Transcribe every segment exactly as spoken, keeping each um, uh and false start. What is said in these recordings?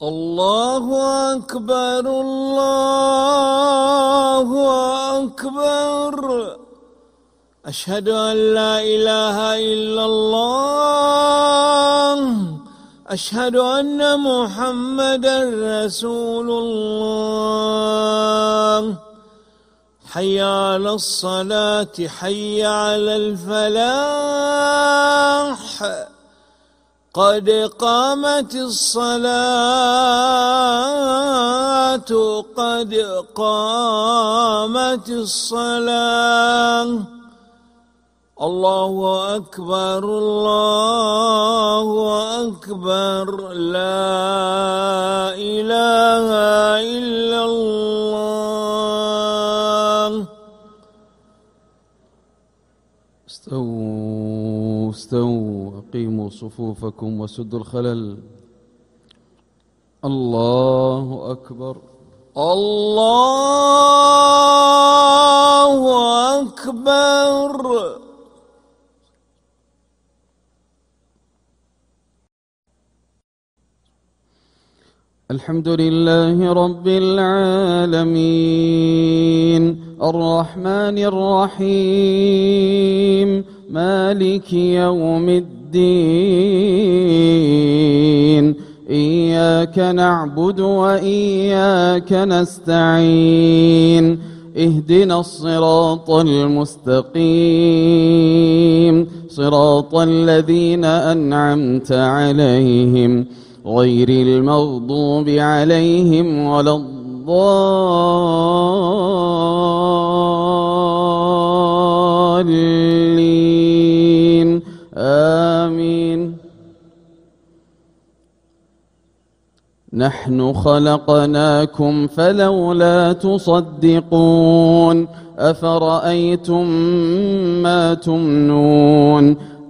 الله أكبر الله أكبر أشهد أن لا إله إلا الله أشهد أن محمدا رسول الله حي على الصلاة حي على الفلاح قد قامت الصلاة قد قامت الصلاة الله أكبر الله أكبر لا إله إلا الله. استووا استووا أقيموا صفوفكم وسدوا الخلل. الله أكبر الله أكبر. الحمد لله رب العالمين الرحمن الرحيم مالك يوم الدين إياك نعبد وإياك نستعين اهدنا الصراط المستقيم صراط الذين أنعمت عليهم غير المغضوب عليهم ولا الضالين آمين. نحن خلقناكم فلولا تصدقون أفرأيتم ما تمنون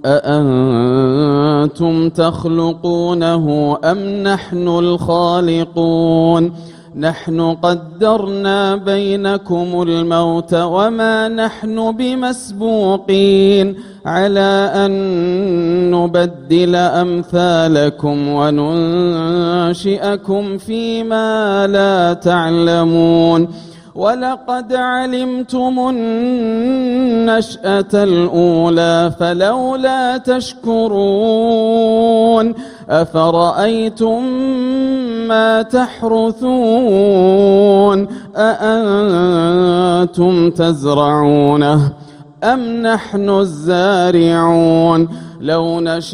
أأنتم تخلقونه أم نحن الخالقون نحن قدرنا بينكم الموت وما نحن بمسبوقين على أن نبدل أمثالكم وننشئكم فيما لا تعلمون ولقد علمتم النشأة الأولى فلولا تشكرون أفرأيتم ما تحرثون أأنتم تزرعونه أم نحن الزارعون لو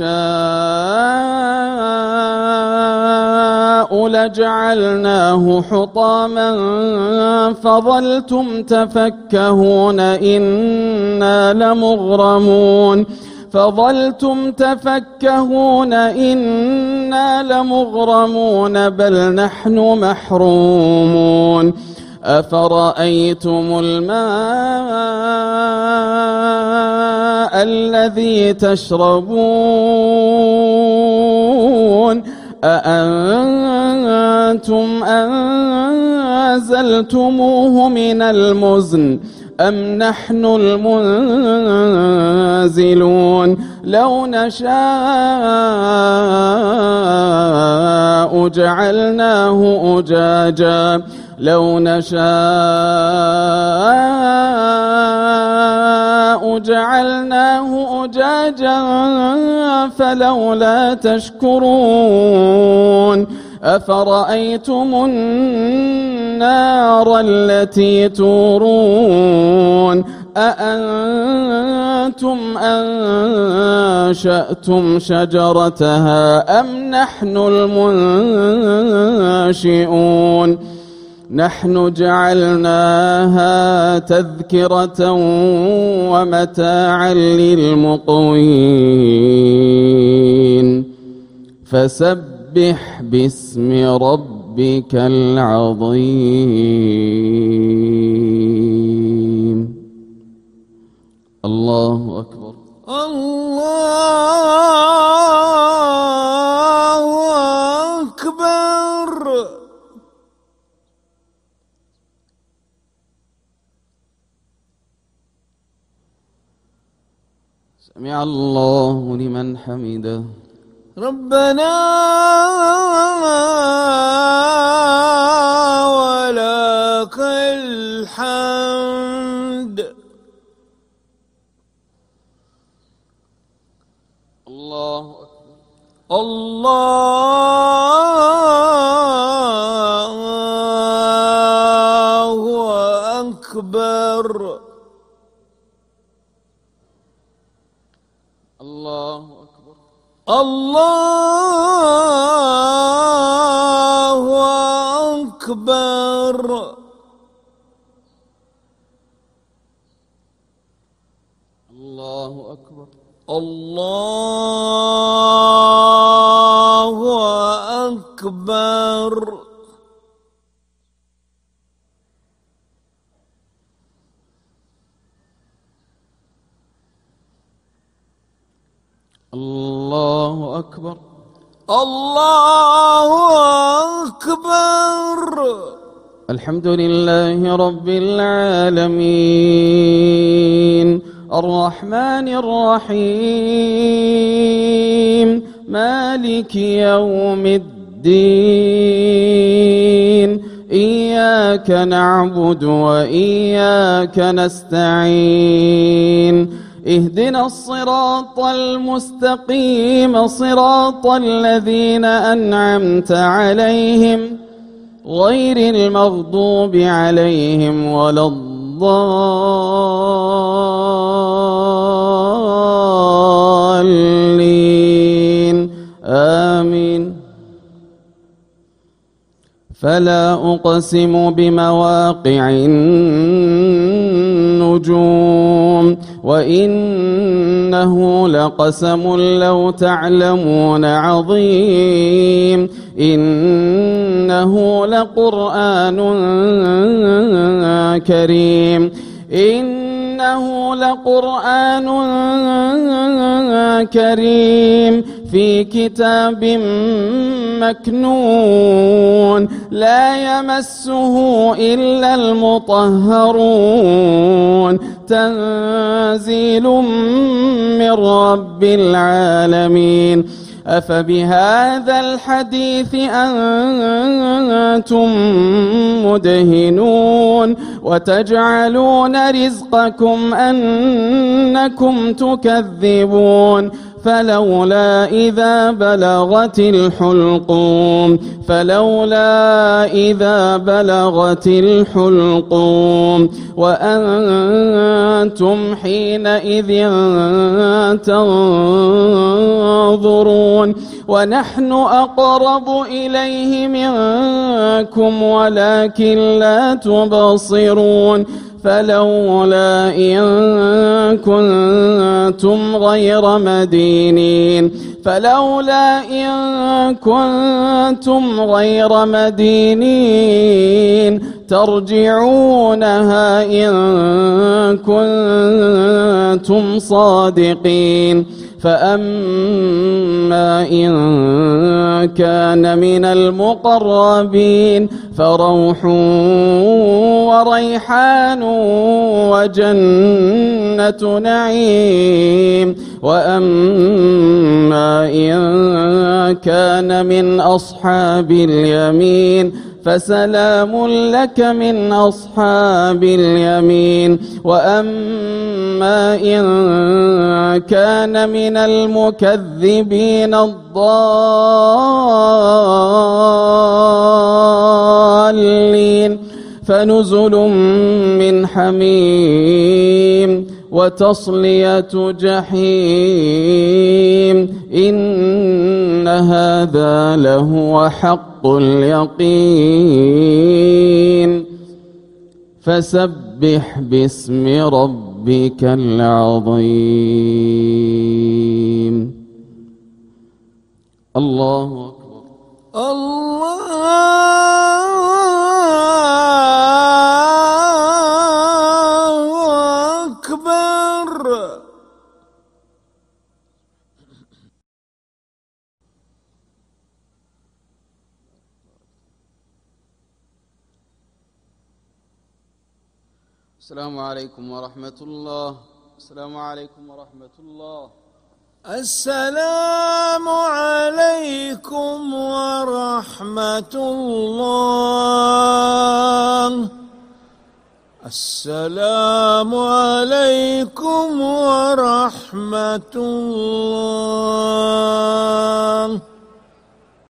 نشاء لجعلناه حطاما فظلتم تفكهون إنا لمغرمون فظلتم تفكهون إنا لمغرمون بل نحن محرومون أفرأيتم الماء الذي تشربون أأنتم أنزلتموه من المزن أم نحن المنزلون لو نشاء جعلناه أجاجا لو نشاء جعلناه أجاجا فلولا تشكرون أفرأيتم النار التي تورون أأنتم أنشأتم شجرتها أم نحن المنشئون نحن جعلناها تذكرة ومتاعا للمقوين فسبح باسم ربك العظيم. الله أكبر الله أكبر. سمع الله لمن حمده. ربنا ولك الحمد. الله أكبر. الله أكبر. الله أكبر. الله أكبر. الله أكبر. الله أكبر. الله أكبر. الله أكبر. الحمد لله رب العالمين الرحمن الرحيم مالك يوم الدين إياك نعبد وإياك نستعين اهدنا الصراط المستقيم صراط الذين أنعمت عليهم غير المغضوب عليهم ولا الضالين آمين. فلا أقسم بمواقع النجوم وإنه لقسم لو تعلمون عظيم إنه لقرآن كريم إنه لقرآن كريم في كتاب مكنون لا يمسه إلا المطهرون تنزيل من رب العالمين. أفبهذا الحديث أنتم مدهنون وتجعلون رزقكم أنكم تكذبون فلولا إذا بلغت الحلقوم فلولا إذا بلغت الحلقوم وأنتم حينئذ تنظرون ونحن أقرب إليه منكم ولكن لا تبصرون فلولا إن كنتم غير مدينين فلولا إن كنتم غير مدينين ترجعونها إن كنتم صادقين. فأما إن كان من المقربين فروح وريحان وجنة نعيم وأما إن كان من أصحاب اليمين فسلام لك من أصحاب اليمين وأما إن كان من المكذبين الضالين فنزل من حميم وتصلية جحيم إن هذا لهو حق اليقين. فسبح باسم ربك العظيم. الله أكبر. الله أكبر. السلام عليكم ورحمة الله. السلام عليكم ورحمة الله. السلام عليكم ورحمة الله. السلام عليكم ورحمة الله.